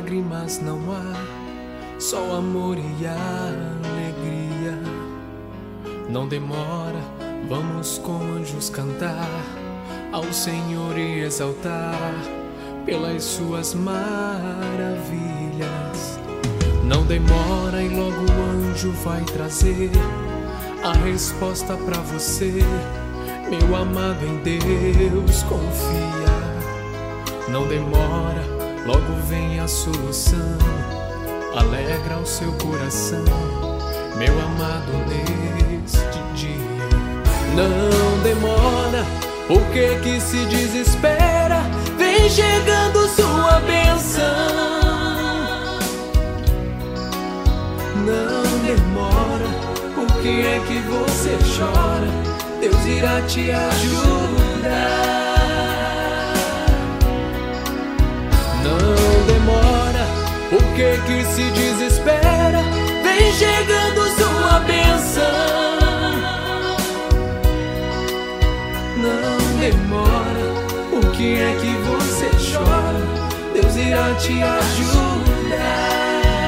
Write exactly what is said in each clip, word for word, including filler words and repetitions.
lágrimas não há, só amor e alegria. Não demora, vamos com anjos cantar ao Senhor e exaltar pelas suas maravilhas. Não demora e logo o anjo vai trazer a resposta pra você, meu amado, em Deus confia. Não demora, logo vem a solução, alegra o seu coração, meu amado, neste dia. Não demora, por que que se desespera? Vem chegando sua bênção. Não demora, por que é que você chora? Deus irá te ajudar. Não demora, por que que se desespera? Vem chegando sua bênção. Não demora, por que é que você chora? Deus irá te ajudar.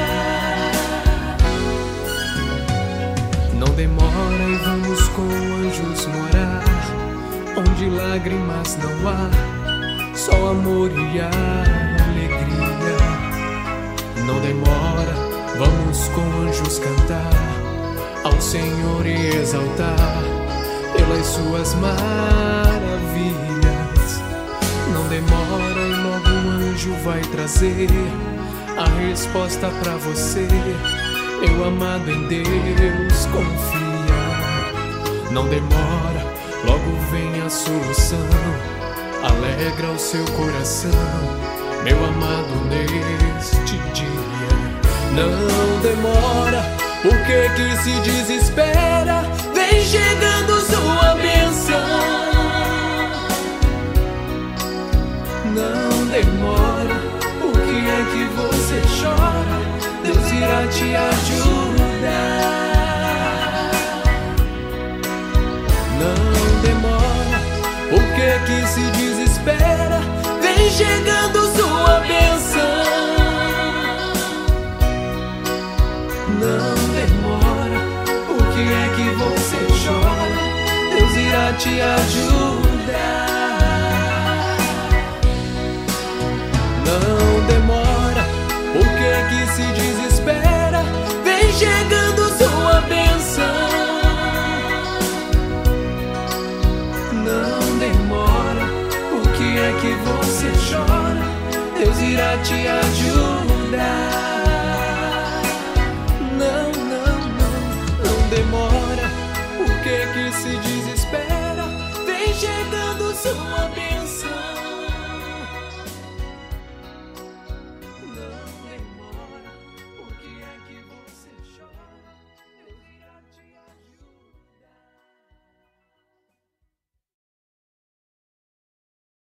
Não demora e vamos com anjos morar, onde lágrimas não há, só amor e alegria. Não demora, vamos com anjos cantar ao Senhor e exaltar pelas suas maravilhas. Não demora e logo um anjo vai trazer a resposta pra você, meu amado, em Deus confia. Não demora, logo vem a solução, alegra o seu coração, meu amado, neste dia. Não demora, por que que se desespera? Vem chegando sua bênção. Não demora, por que é que você chora? Deus irá te ajudar. Não demora, por que que se desespera? Vem chegando sua bênção. Não demora, por que é que você chora? Deus irá te ajudar. Não demora, por que que se desespera? Vem chegando sua bênção. Não demora, por que é que você chora? Deus irá te ajudar. Não, não, não, não demora, por que que se desespera? Vem chegando sua bênção.